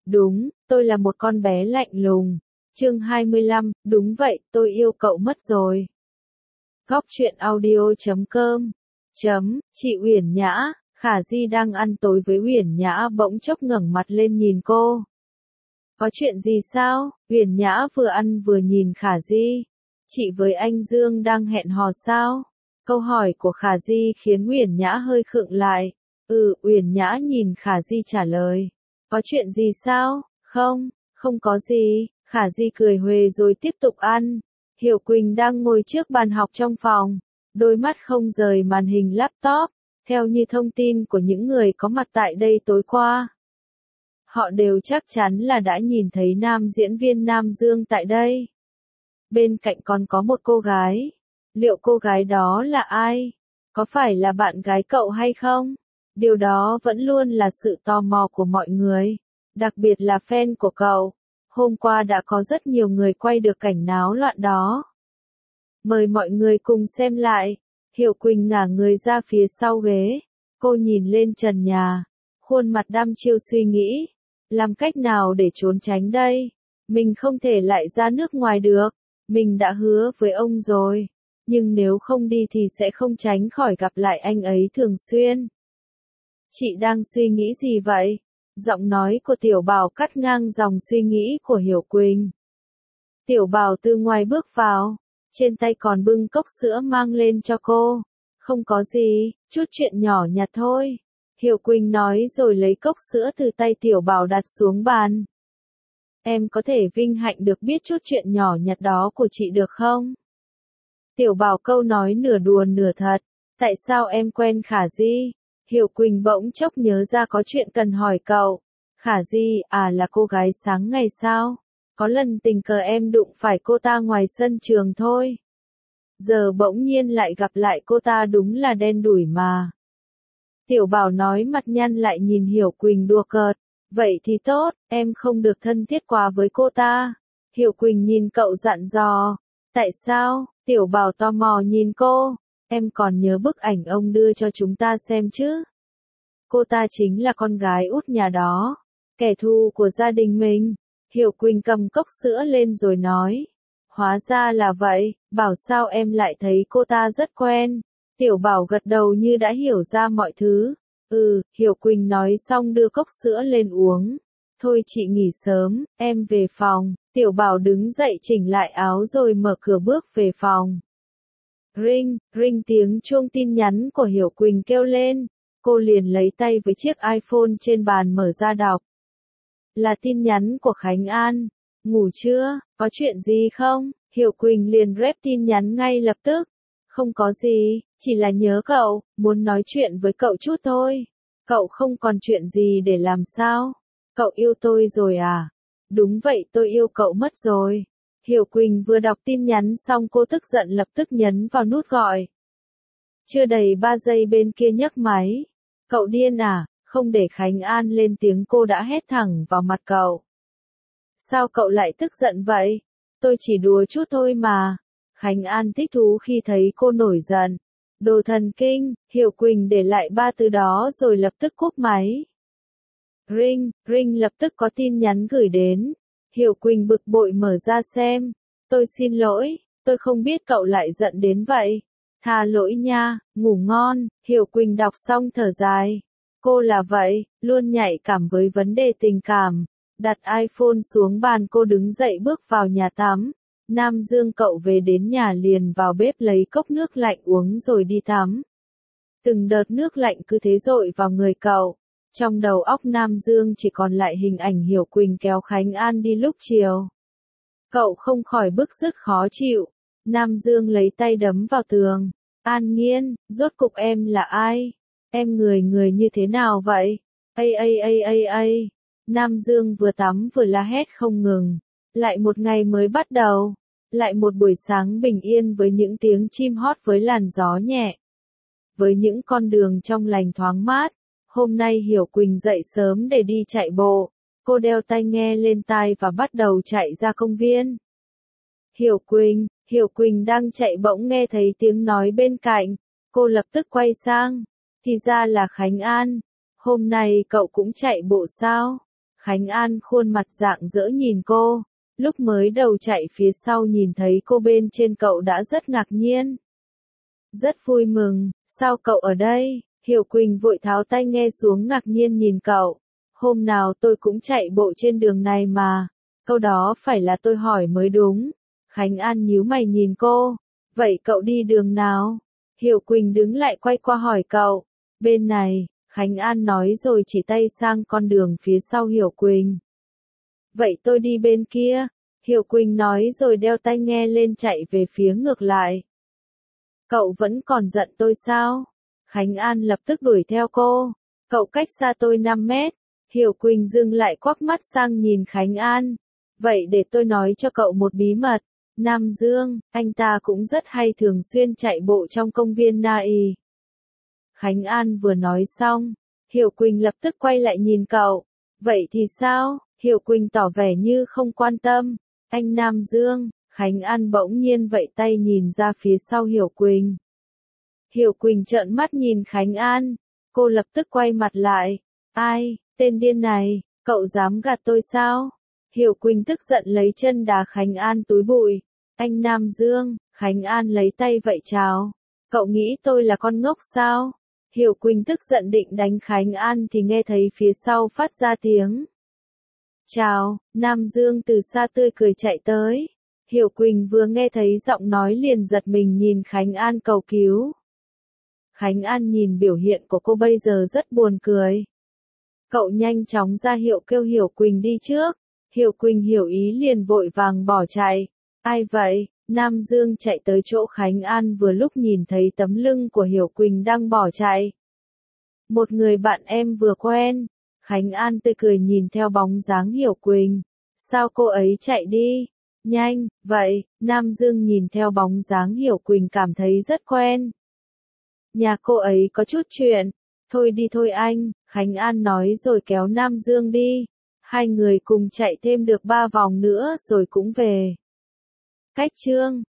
Đúng, tôi là một con bé lạnh lùng. Chương 25, đúng vậy, tôi yêu cậu mất rồi. Góc truyện audio.com Chị Uyển Nhã, Khả Di đang ăn tối với Uyển Nhã bỗng chốc ngẩng mặt lên nhìn cô. Có chuyện gì sao? Uyển Nhã vừa ăn vừa nhìn Khả Di. Chị với anh Dương đang hẹn hò sao? Câu hỏi của Khả Di khiến Uyển Nhã hơi khựng lại. Uyển Nhã nhìn Khả Di trả lời. Có chuyện gì sao? Không có gì. Khả Di cười huề rồi tiếp tục ăn. Hiểu Quỳnh đang ngồi trước bàn học trong phòng, đôi mắt không rời màn hình laptop, theo như thông tin của những người có mặt tại đây tối qua. Họ đều chắc chắn là đã nhìn thấy nam diễn viên Nam Dương tại đây. Bên cạnh còn có một cô gái. Liệu cô gái đó là ai? Có phải là bạn gái cậu hay không? Điều đó vẫn luôn là sự tò mò của mọi người, đặc biệt là fan của cậu. Hôm qua đã có rất nhiều người quay được cảnh náo loạn đó. Mời mọi người cùng xem lại. Hiểu Quỳnh ngả người ra phía sau ghế. Cô nhìn lên trần nhà. Khuôn mặt đăm chiêu suy nghĩ. Làm cách nào để trốn tránh đây? Mình không thể lại ra nước ngoài được. Mình đã hứa với ông rồi. Nhưng nếu không đi thì sẽ không tránh khỏi gặp lại anh ấy thường xuyên. Chị đang suy nghĩ gì vậy? Giọng nói của Tiểu Bảo cắt ngang dòng suy nghĩ của Hiểu Quỳnh. Tiểu Bảo từ ngoài bước vào, trên tay còn bưng cốc sữa mang lên cho cô. Không có gì, chút chuyện nhỏ nhặt thôi. Hiểu Quỳnh nói rồi lấy cốc sữa từ tay Tiểu Bảo đặt xuống bàn. Em có thể vinh hạnh được biết chút chuyện nhỏ nhặt đó của chị được không? Tiểu Bảo câu nói nửa đùa nửa thật. Tại sao em quen Khả Di? Hiểu Quỳnh bỗng chốc nhớ ra có chuyện cần hỏi cậu. Khả Di, là cô gái sáng ngày sao? Có lần tình cờ em đụng phải cô ta ngoài sân trường thôi. Giờ bỗng nhiên lại gặp lại cô ta đúng là đen đủi mà. Tiểu Bảo nói mặt nhăn lại nhìn Hiểu Quỳnh đùa cợt. Vậy thì tốt, em không được thân thiết quá với cô ta. Hiểu Quỳnh nhìn cậu dặn dò. Tại sao? Tiểu Bảo tò mò nhìn cô. Em còn nhớ bức ảnh ông đưa cho chúng ta xem chứ? Cô ta chính là con gái út nhà đó, kẻ thù của gia đình mình. Hiểu Quỳnh cầm cốc sữa lên rồi nói. Hóa ra là vậy, bảo sao em lại thấy cô ta rất quen. Tiểu Bảo gật đầu như đã hiểu ra mọi thứ. Hiểu Quỳnh nói xong đưa cốc sữa lên uống. Thôi chị nghỉ sớm, em về phòng. Tiểu Bảo đứng dậy chỉnh lại áo rồi mở cửa bước về phòng. Ring tiếng chuông tin nhắn của Hiểu Quỳnh kêu lên. Cô liền lấy tay với chiếc iPhone trên bàn mở ra đọc. Là tin nhắn của Khánh An. Ngủ chưa? Có chuyện gì không? Hiểu Quỳnh liền rep tin nhắn ngay lập tức. Không có gì, chỉ là nhớ cậu, muốn nói chuyện với cậu chút thôi. Cậu không còn chuyện gì để làm sao? Cậu yêu tôi rồi à? Đúng vậy, tôi yêu cậu mất rồi. Hiểu Quỳnh vừa đọc tin nhắn xong cô tức giận lập tức nhấn vào nút gọi. Chưa đầy 3 giây bên kia nhấc máy. Cậu điên à? Không để Khánh An lên tiếng cô đã hét thẳng vào mặt cậu. Sao cậu lại tức giận vậy? Tôi chỉ đùa chút thôi mà. Khánh An thích thú khi thấy cô nổi giận. Đồ thần kinh, Hiểu Quỳnh để lại 3 từ đó rồi lập tức cúp máy. Ring lập tức có tin nhắn gửi đến. Hiểu Quỳnh bực bội mở ra xem. Tôi xin lỗi, tôi không biết cậu lại giận đến vậy. Tha lỗi nha, ngủ ngon. Hiểu Quỳnh đọc xong thở dài. Cô là vậy, luôn nhạy cảm với vấn đề tình cảm. Đặt iPhone xuống bàn cô đứng dậy bước vào nhà tắm. Nam Dương cậu về đến nhà liền vào bếp lấy cốc nước lạnh uống rồi đi tắm. Từng đợt nước lạnh cứ thế dội vào người cậu. Trong đầu óc Nam Dương chỉ còn lại hình ảnh Hiểu Quỳnh kéo Khánh An đi lúc chiều. Cậu không khỏi bức rứt khó chịu. Nam Dương lấy tay đấm vào tường. An Nhiên, rốt cục em là ai? Em người như thế nào vậy? Nam Dương vừa tắm vừa la hét không ngừng. Lại một ngày mới bắt đầu. Lại một buổi sáng bình yên với những tiếng chim hót với làn gió nhẹ. Với những con đường trong lành thoáng mát. Hôm nay Hiểu Quỳnh dậy sớm để đi chạy bộ. Cô đeo tai nghe lên tai và bắt đầu chạy ra công viên. Hiểu Quỳnh đang chạy bỗng nghe thấy tiếng nói bên cạnh. Cô lập tức quay sang. Thì ra là Khánh An. Hôm nay cậu cũng chạy bộ sao? Khánh An khuôn mặt rạng rỡ nhìn cô. Lúc mới đầu chạy phía sau nhìn thấy cô bên trên cậu đã rất ngạc nhiên. Rất vui mừng, sao cậu ở đây? Hiểu Quỳnh vội tháo tai nghe xuống ngạc nhiên nhìn cậu. Hôm nào tôi cũng chạy bộ trên đường này mà. Câu đó phải là tôi hỏi mới đúng. Khánh An nhíu mày nhìn cô. Vậy cậu đi đường nào? Hiểu Quỳnh đứng lại quay qua hỏi cậu. Bên này, Khánh An nói rồi chỉ tay sang con đường phía sau Hiểu Quỳnh. Vậy tôi đi bên kia. Hiểu Quỳnh nói rồi đeo tai nghe lên chạy về phía ngược lại. Cậu vẫn còn giận tôi sao? Khánh An lập tức đuổi theo cô. Cậu cách xa tôi 5 mét. Hiểu Quỳnh dừng lại quắc mắt sang nhìn Khánh An. Vậy để tôi nói cho cậu một bí mật. Nam Dương, anh ta cũng rất hay thường xuyên chạy bộ trong công viên Na Y. Khánh An vừa nói xong, Hiểu Quỳnh lập tức quay lại nhìn cậu. Vậy thì sao? Hiểu Quỳnh tỏ vẻ như không quan tâm. Anh Nam Dương, Khánh An bỗng nhiên vẫy tay nhìn ra phía sau Hiểu Quỳnh. Hiểu Quỳnh trợn mắt nhìn Khánh An. Cô lập tức quay mặt lại. Ai, tên điên này, cậu dám gạt tôi sao? Hiểu Quỳnh tức giận lấy chân đá Khánh An túi bụi. Anh Nam Dương, Khánh An lấy tay vẫy chào. Cậu nghĩ tôi là con ngốc sao? Hiểu Quỳnh tức giận định đánh Khánh An thì nghe thấy phía sau phát ra tiếng. Chào, Nam Dương từ xa tươi cười chạy tới. Hiểu Quỳnh vừa nghe thấy giọng nói liền giật mình nhìn Khánh An cầu cứu. Khánh An nhìn biểu hiện của cô bây giờ rất buồn cười. Cậu nhanh chóng ra hiệu kêu Hiểu Quỳnh đi trước. Hiểu Quỳnh hiểu ý liền vội vàng bỏ chạy. Ai vậy? Nam Dương chạy tới chỗ Khánh An vừa lúc nhìn thấy tấm lưng của Hiểu Quỳnh đang bỏ chạy. Một người bạn em vừa quen. Khánh An tươi cười nhìn theo bóng dáng Hiểu Quỳnh. Sao cô ấy chạy đi? Nhanh, vậy, Nam Dương nhìn theo bóng dáng Hiểu Quỳnh cảm thấy rất quen. Nhà cô ấy có chút chuyện. Thôi đi thôi anh, Khánh An nói rồi kéo Nam Dương đi. Hai người cùng chạy thêm được 3 vòng nữa rồi cũng về. Cách chương